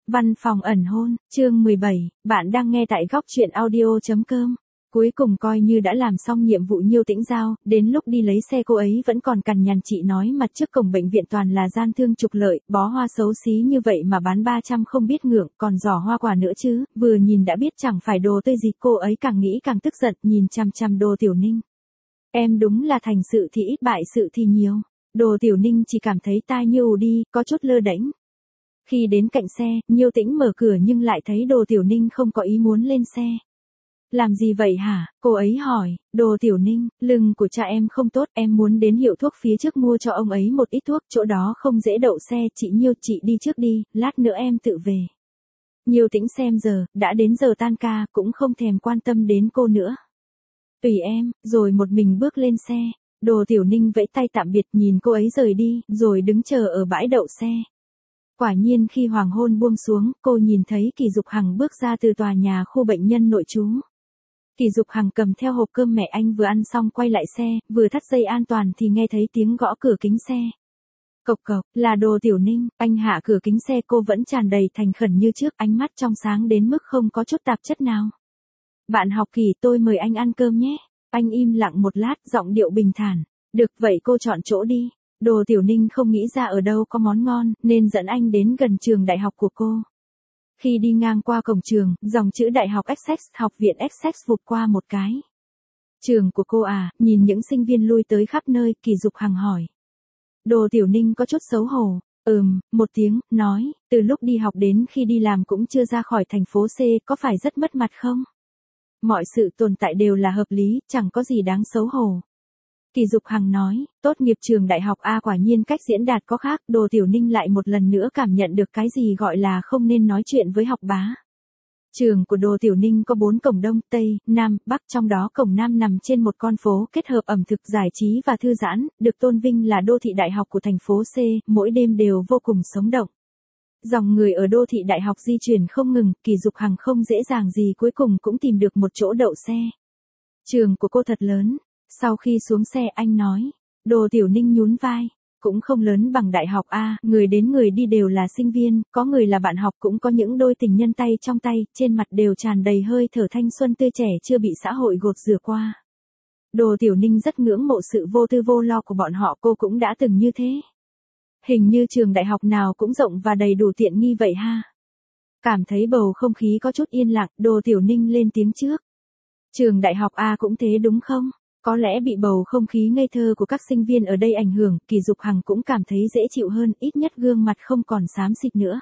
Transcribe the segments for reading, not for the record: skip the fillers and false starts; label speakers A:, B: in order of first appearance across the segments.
A: Văn phòng ẩn hôn, chương 17, bạn đang nghe tại góc truyện audio.com. Cuối cùng coi như đã làm xong nhiệm vụ Nhiêu Tĩnh giao, đến lúc đi lấy xe cô ấy vẫn còn cằn nhằn chị nói mặt trước cổng bệnh viện toàn là gian thương trục lợi, bó hoa xấu xí như vậy mà bán 300 không biết ngượng, còn giỏ hoa quả nữa chứ, vừa nhìn đã biết chẳng phải đồ tươi gì, cô ấy càng nghĩ càng tức giận, nhìn chằm chằm Đồ Tiểu Ninh. Em đúng là thành sự thì ít bại sự thì nhiều. Đồ Tiểu Ninh chỉ cảm thấy tai như ù đi, có chút lơ đễnh. Khi đến cạnh xe, Nhiêu Tĩnh mở cửa nhưng lại thấy Đồ Tiểu Ninh không có ý muốn lên xe. Làm gì vậy hả? Cô ấy hỏi. Đồ Tiểu Ninh, lưng của cha em không tốt, em muốn đến hiệu thuốc phía trước mua cho ông ấy một ít thuốc, chỗ đó không dễ đậu xe, chị Nhiêu, chị đi trước đi, lát nữa em tự về. Nhiêu Tĩnh xem giờ, đã đến giờ tan ca, cũng không thèm quan tâm đến cô nữa. Tùy em, rồi một mình bước lên xe. Đồ Tiểu Ninh vẫy tay tạm biệt, nhìn cô ấy rời đi, rồi đứng chờ ở bãi đậu xe. Quả nhiên khi hoàng hôn buông xuống, cô nhìn thấy Kỳ Dục Hằng bước ra từ tòa nhà khu bệnh nhân nội trú. Kỳ Dục Hằng cầm theo hộp cơm mẹ anh vừa ăn xong quay lại xe, vừa thắt dây an toàn thì nghe thấy tiếng gõ cửa kính xe. Cộc cộc, là Đồ Tiểu Ninh, anh hạ cửa kính xe, cô vẫn tràn đầy thành khẩn như trước, ánh mắt trong sáng đến mức không có chút tạp chất nào. Bạn học Kỳ, tôi mời anh ăn cơm nhé. Anh im lặng một lát, giọng điệu bình thản. Được vậy cô chọn chỗ đi. Đồ Tiểu Ninh không nghĩ ra ở đâu có món ngon, nên dẫn anh đến gần trường đại học của cô. Khi đi ngang qua cổng trường, dòng chữ Đại học Essex, học viện Essex vụt qua một cái. Trường của cô à? Nhìn những sinh viên lui tới khắp nơi, Kỳ Dục Hằng hỏi. Đồ Tiểu Ninh có chút xấu hổ. Một tiếng, nói, từ lúc đi học đến khi đi làm cũng chưa ra khỏi thành phố C, có phải rất mất mặt không? Mọi sự tồn tại đều là hợp lý, chẳng có gì đáng xấu hổ. Kỳ Dục Hằng nói, tốt nghiệp trường đại học A quả nhiên cách diễn đạt có khác, Đồ Tiểu Ninh lại một lần nữa cảm nhận được cái gì gọi là không nên nói chuyện với học bá. Trường của Đồ Tiểu Ninh có 4 cổng Đông, Tây, Nam, Bắc, trong đó cổng Nam nằm trên một con phố kết hợp ẩm thực, giải trí và thư giãn, được tôn vinh là đô thị đại học của thành phố C, mỗi đêm đều vô cùng sống động. Dòng người ở đô thị đại học di chuyển không ngừng, Kỳ Dục Hằng không dễ dàng gì cuối cùng cũng tìm được một chỗ đậu xe. Trường của cô thật lớn. Sau khi xuống xe anh nói. Đồ Tiểu Ninh nhún vai. Cũng không lớn bằng đại học A, người đến người đi đều là sinh viên, có người là bạn học, cũng có những đôi tình nhân tay trong tay, trên mặt đều tràn đầy hơi thở thanh xuân tươi trẻ chưa bị xã hội gột rửa qua. Đồ Tiểu Ninh rất ngưỡng mộ sự vô tư vô lo của bọn họ, cô cũng đã từng như thế. Hình như trường đại học nào cũng rộng và đầy đủ tiện nghi vậy ha. Cảm thấy bầu không khí có chút yên lặng, Đồ Tiểu Ninh lên tiếng trước. Trường đại học A cũng thế đúng không? Có lẽ bị bầu không khí ngây thơ của các sinh viên ở đây ảnh hưởng, Kỳ Dục Hằng cũng cảm thấy dễ chịu hơn, ít nhất gương mặt không còn xám xịt nữa.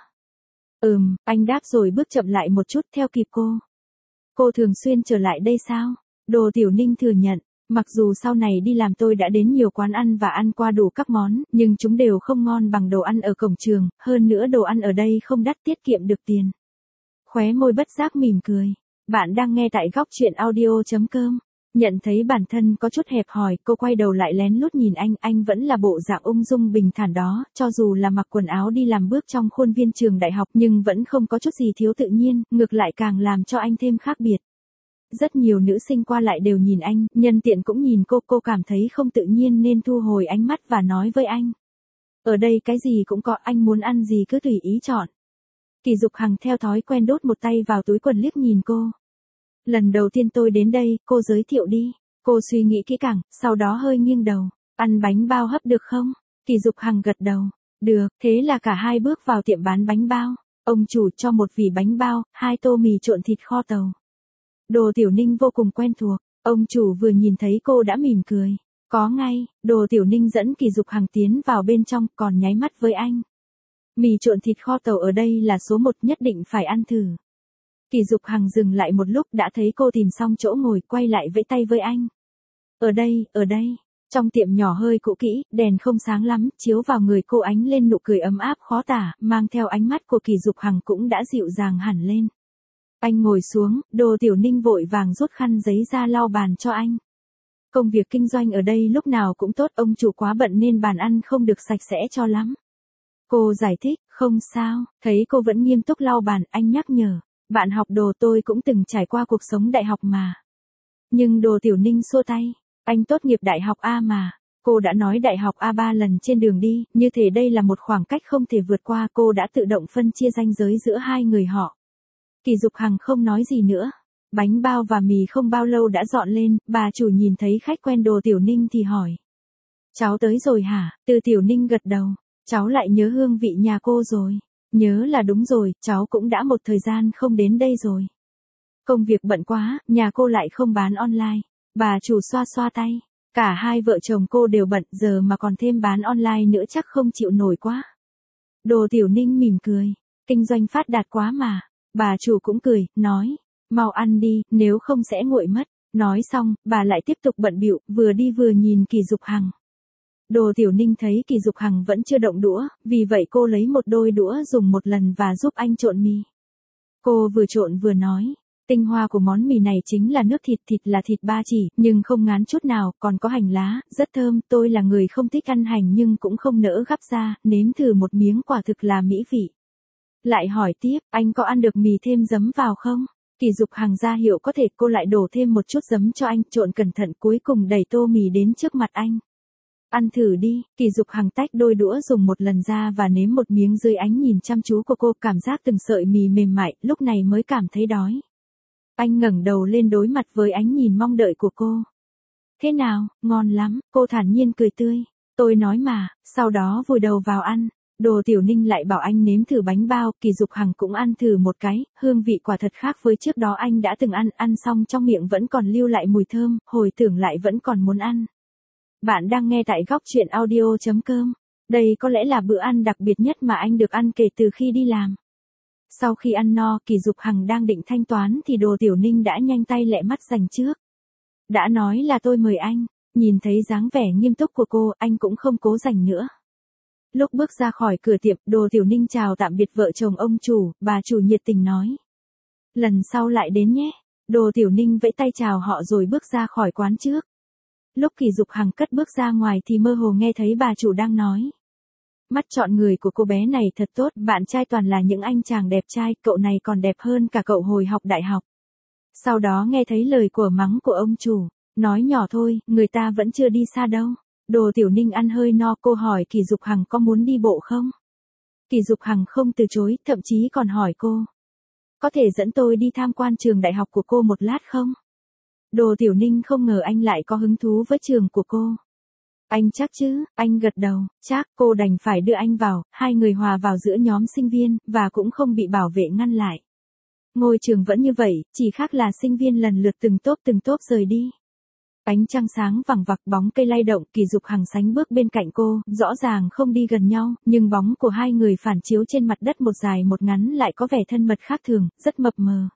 A: Anh đáp rồi bước chậm lại một chút theo kịp cô. Cô thường xuyên trở lại đây sao? Đồ Tiểu Ninh thừa nhận. Mặc dù sau này đi làm tôi đã đến nhiều quán ăn và ăn qua đủ các món, nhưng chúng đều không ngon bằng đồ ăn ở cổng trường, hơn nữa đồ ăn ở đây không đắt, tiết kiệm được tiền. Khóe môi bất giác mỉm cười. Bạn đang nghe tại góc truyện audio.com. Nhận thấy bản thân có chút hẹp hòi, cô quay đầu lại lén lút nhìn anh vẫn là bộ dạng ung dung bình thản đó, cho dù là mặc quần áo đi làm bước trong khuôn viên trường đại học nhưng vẫn không có chút gì thiếu tự nhiên, ngược lại càng làm cho anh thêm khác biệt. Rất nhiều nữ sinh qua lại đều nhìn anh, nhân tiện cũng nhìn cô cảm thấy không tự nhiên nên thu hồi ánh mắt và nói với anh. Ở đây cái gì cũng có, anh muốn ăn gì cứ tùy ý chọn. Kỳ Dục Hằng theo thói quen đút một tay vào túi quần liếc nhìn cô. Lần đầu tiên tôi đến đây, cô giới thiệu đi. Cô suy nghĩ kỹ càng, sau đó hơi nghiêng đầu. Ăn bánh bao hấp được không? Kỳ Dục Hằng gật đầu. Được, thế là cả hai bước vào tiệm bán bánh bao. Ông chủ cho một vỉ bánh bao, 2 tô mì trộn thịt kho tàu. Đồ Tiểu Ninh vô cùng quen thuộc. Ông chủ vừa nhìn thấy cô đã mỉm cười. Có ngay, Đồ Tiểu Ninh dẫn Kỳ Dục Hằng tiến vào bên trong, còn nháy mắt với anh. Mì trộn thịt kho tàu ở đây là số 1, nhất định phải ăn thử. Kỳ Dục Hằng dừng lại một lúc, đã thấy cô tìm xong chỗ ngồi, quay lại vẫy tay với anh. Ở đây. Trong tiệm nhỏ hơi cũ kỹ, đèn không sáng lắm, chiếu vào người cô ánh lên nụ cười ấm áp khó tả, mang theo ánh mắt của Kỳ Dục Hằng cũng đã dịu dàng hẳn lên. Anh ngồi xuống, Đồ Tiểu Ninh vội vàng rút khăn giấy ra lau bàn cho anh. Công việc kinh doanh ở đây lúc nào cũng tốt, ông chủ quá bận nên bàn ăn không được sạch sẽ cho lắm. Cô giải thích, không sao, thấy cô vẫn nghiêm túc lau bàn, anh nhắc nhở. Bạn học Đồ, tôi cũng từng trải qua cuộc sống đại học mà. Nhưng Đồ Tiểu Ninh xua tay, anh tốt nghiệp đại học A mà. Cô đã nói đại học A3 lần trên đường đi, như thể đây là một khoảng cách không thể vượt qua, cô đã tự động phân chia ranh giới giữa hai người họ. Kỳ Dục Hằng không nói gì nữa. Bánh bao và mì không bao lâu đã dọn lên, bà chủ nhìn thấy khách quen Đồ Tiểu Ninh thì hỏi. Cháu tới rồi hả? Từ Tiểu Ninh gật đầu. Cháu lại nhớ hương vị nhà cô rồi. Nhớ là đúng rồi, cháu cũng đã một thời gian không đến đây rồi. Công việc bận quá, nhà cô lại không bán online. Bà chủ xoa xoa tay. Cả hai vợ chồng cô đều bận, giờ mà còn thêm bán online nữa chắc không chịu nổi quá. Đồ Tiểu Ninh mỉm cười. Kinh doanh phát đạt quá mà. Bà chủ cũng cười, nói. Mau ăn đi, nếu không sẽ nguội mất. Nói xong, bà lại tiếp tục bận bịu, vừa đi vừa nhìn Kỳ Dục Hằng. Đồ Tiểu Ninh thấy Kỳ Dục Hằng vẫn chưa động đũa, vì vậy cô lấy một đôi đũa dùng một lần và giúp anh trộn mì. Cô vừa trộn vừa nói. Tinh hoa của món mì này chính là nước thịt, thịt là thịt ba chỉ, nhưng không ngán chút nào, còn có hành lá, rất thơm, tôi là người không thích ăn hành nhưng cũng không nỡ gắp ra, nếm thử một miếng quả thực là mỹ vị. Lại hỏi tiếp, anh có ăn được mì thêm giấm vào không? Kỳ Dục Hằng ra hiệu có thể, cô lại đổ thêm một chút giấm cho anh, trộn cẩn thận, cuối cùng đẩy tô mì đến trước mặt anh. Ăn thử đi. Kỳ Dục Hằng tách đôi đũa dùng một lần ra và nếm một miếng dưới ánh nhìn chăm chú của cô, cảm giác từng sợi mì mềm mại, lúc này mới cảm thấy đói. Anh ngẩng đầu lên đối mặt với ánh nhìn mong đợi của cô. Thế nào, ngon lắm, cô thản nhiên cười tươi. Tôi nói mà, sau đó vùi đầu vào ăn. Đồ Tiểu Ninh lại bảo anh nếm thử bánh bao, Kỳ Dục Hằng cũng ăn thử một cái, hương vị quả thật khác với trước đó anh đã từng ăn xong trong miệng vẫn còn lưu lại mùi thơm, hồi tưởng lại vẫn còn muốn ăn. Bạn đang nghe tại góc truyện audio.com. Đây có lẽ là bữa ăn đặc biệt nhất mà anh được ăn kể từ khi đi làm. Sau khi ăn no, Kỳ Dục Hằng đang định thanh toán thì Đồ Tiểu Ninh đã nhanh tay lẹ mắt giành trước. Đã nói là tôi mời anh, nhìn thấy dáng vẻ nghiêm túc của cô, anh cũng không cố giành nữa. Lúc bước ra khỏi cửa tiệm, Đồ Tiểu Ninh chào tạm biệt vợ chồng ông chủ, bà chủ nhiệt tình nói. Lần sau lại đến nhé. Đồ Tiểu Ninh vẫy tay chào họ rồi bước ra khỏi quán trước. Lúc Kỳ Dục Hằng cất bước ra ngoài thì mơ hồ nghe thấy bà chủ đang nói. Mắt chọn người của cô bé này thật tốt, bạn trai toàn là những anh chàng đẹp trai, cậu này còn đẹp hơn cả cậu hồi học đại học. Sau đó nghe thấy lời của mắng của ông chủ, nói nhỏ thôi, người ta vẫn chưa đi xa đâu. Đồ Tiểu Ninh ăn hơi no, cô hỏi Kỳ Dục Hằng có muốn đi bộ không? Kỳ Dục Hằng không từ chối, thậm chí còn hỏi cô. Có thể dẫn tôi đi tham quan trường đại học của cô một lát không? Đồ Tiểu Ninh không ngờ anh lại có hứng thú với trường của cô. Anh chắc chứ, anh gật đầu, chắc, cô đành phải đưa anh vào, hai người hòa vào giữa nhóm sinh viên, và cũng không bị bảo vệ ngăn lại. Ngôi trường vẫn như vậy, chỉ khác là sinh viên lần lượt từng tốp rời đi. Ánh trăng sáng vằng vặc, bóng cây lay động, Kỳ Dục Hằng sánh bước bên cạnh cô, rõ ràng không đi gần nhau, nhưng bóng của hai người phản chiếu trên mặt đất một dài một ngắn lại có vẻ thân mật khác thường, rất mập mờ.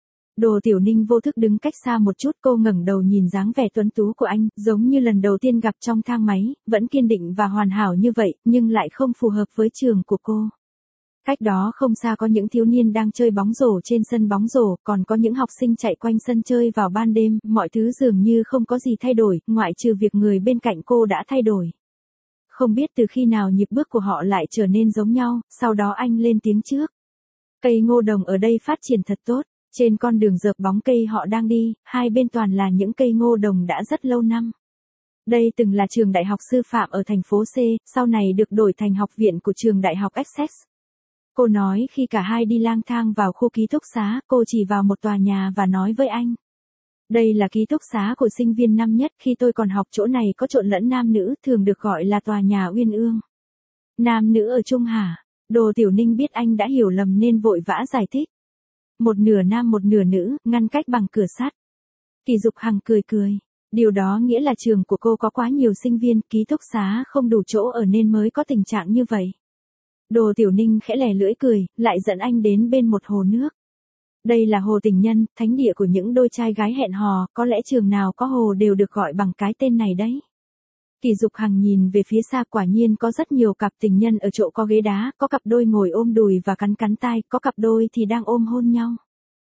A: Đồ Tiểu Ninh vô thức đứng cách xa một chút, cô ngẩng đầu nhìn dáng vẻ tuấn tú của anh, giống như lần đầu tiên gặp trong thang máy, vẫn kiên định và hoàn hảo như vậy, nhưng lại không phù hợp với trường của cô. Cách đó không xa có những thiếu niên đang chơi bóng rổ trên sân bóng rổ, còn có những học sinh chạy quanh sân chơi vào ban đêm, mọi thứ dường như không có gì thay đổi, ngoại trừ việc người bên cạnh cô đã thay đổi. Không biết từ khi nào nhịp bước của họ lại trở nên giống nhau, sau đó anh lên tiếng trước. Cây ngô đồng ở đây phát triển thật tốt. Trên con đường dợp bóng cây họ đang đi, hai bên toàn là những cây ngô đồng đã rất lâu năm. Đây từng là trường đại học sư phạm ở thành phố C, sau này được đổi thành học viện của trường đại học Essex. Cô nói khi cả hai đi lang thang vào khu ký túc xá, cô chỉ vào một tòa nhà và nói với anh. Đây là ký túc xá của sinh viên năm nhất, khi tôi còn học chỗ này có trộn lẫn nam nữ, thường được gọi là tòa nhà Uyên Ương. Nam nữ ở chung hả? Đồ Tiểu Ninh biết anh đã hiểu lầm nên vội vã giải thích. Một nửa nam một nửa nữ, ngăn cách bằng cửa sắt. Kỳ Dục Hằng cười cười. Điều đó nghĩa là trường của cô có quá nhiều sinh viên, ký túc xá không đủ chỗ ở nên mới có tình trạng như vậy. Đồ Tiểu Ninh khẽ lè lưỡi cười, lại dẫn anh đến bên một hồ nước. Đây là hồ tình nhân, thánh địa của những đôi trai gái hẹn hò, có lẽ trường nào có hồ đều được gọi bằng cái tên này đấy. Kỳ Dục Hằng nhìn về phía xa, quả nhiên có rất nhiều cặp tình nhân ở chỗ có ghế đá, có cặp đôi ngồi ôm đùi và cắn cắn tai, có cặp đôi thì đang ôm hôn nhau.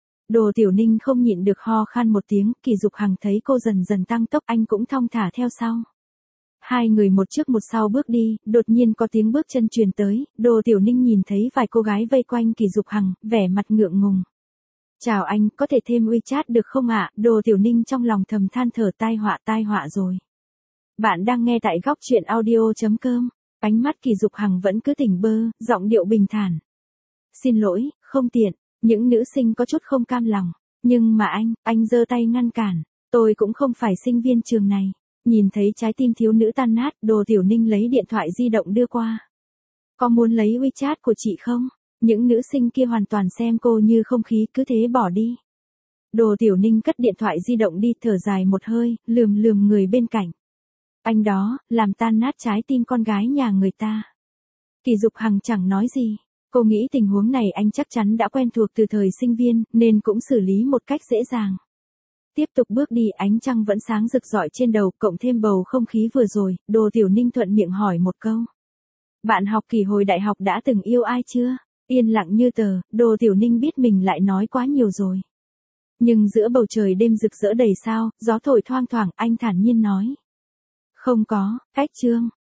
A: Đồ Tiểu Ninh không nhịn được ho khan một tiếng, Kỳ Dục Hằng thấy cô dần dần tăng tốc, anh cũng thong thả theo sau. Hai người một trước một sau bước đi, đột nhiên có tiếng bước chân truyền tới, Đồ Tiểu Ninh nhìn thấy vài cô gái vây quanh Kỳ Dục Hằng, vẻ mặt ngượng ngùng. Chào anh, có thể thêm WeChat được không ạ? Đồ Tiểu Ninh trong lòng thầm than thở, tai họa rồi. Bạn đang nghe tại góc chuyện audio.com. Ánh mắt Kỳ Dục Hằng vẫn cứ tỉnh bơ, giọng điệu bình thản. Xin lỗi, không tiện. Những nữ sinh có chút không cam lòng. Nhưng mà anh giơ tay ngăn cản. Tôi cũng không phải sinh viên trường này. Nhìn thấy trái tim thiếu nữ tan nát, Đồ Tiểu Ninh lấy điện thoại di động đưa qua. Có muốn lấy WeChat của chị không? Những nữ sinh kia hoàn toàn xem cô như không khí, cứ thế bỏ đi. Đồ Tiểu Ninh cất điện thoại di động đi, thở dài một hơi, lườm người bên cạnh. Anh đó, làm tan nát trái tim con gái nhà người ta. Kỳ Dục Hằng chẳng nói gì. Cô nghĩ tình huống này anh chắc chắn đã quen thuộc từ thời sinh viên, nên cũng xử lý một cách dễ dàng. Tiếp tục bước đi, ánh trăng vẫn sáng rực rọi trên đầu, cộng thêm bầu không khí vừa rồi, Đồ Tiểu Ninh thuận miệng hỏi một câu. Bạn học Kỳ hồi đại học đã từng yêu ai chưa? Yên lặng như tờ, Đồ Tiểu Ninh biết mình lại nói quá nhiều rồi. Nhưng giữa bầu trời đêm rực rỡ đầy sao, gió thổi thoang thoảng, anh thản nhiên nói. Không có, cách Trương.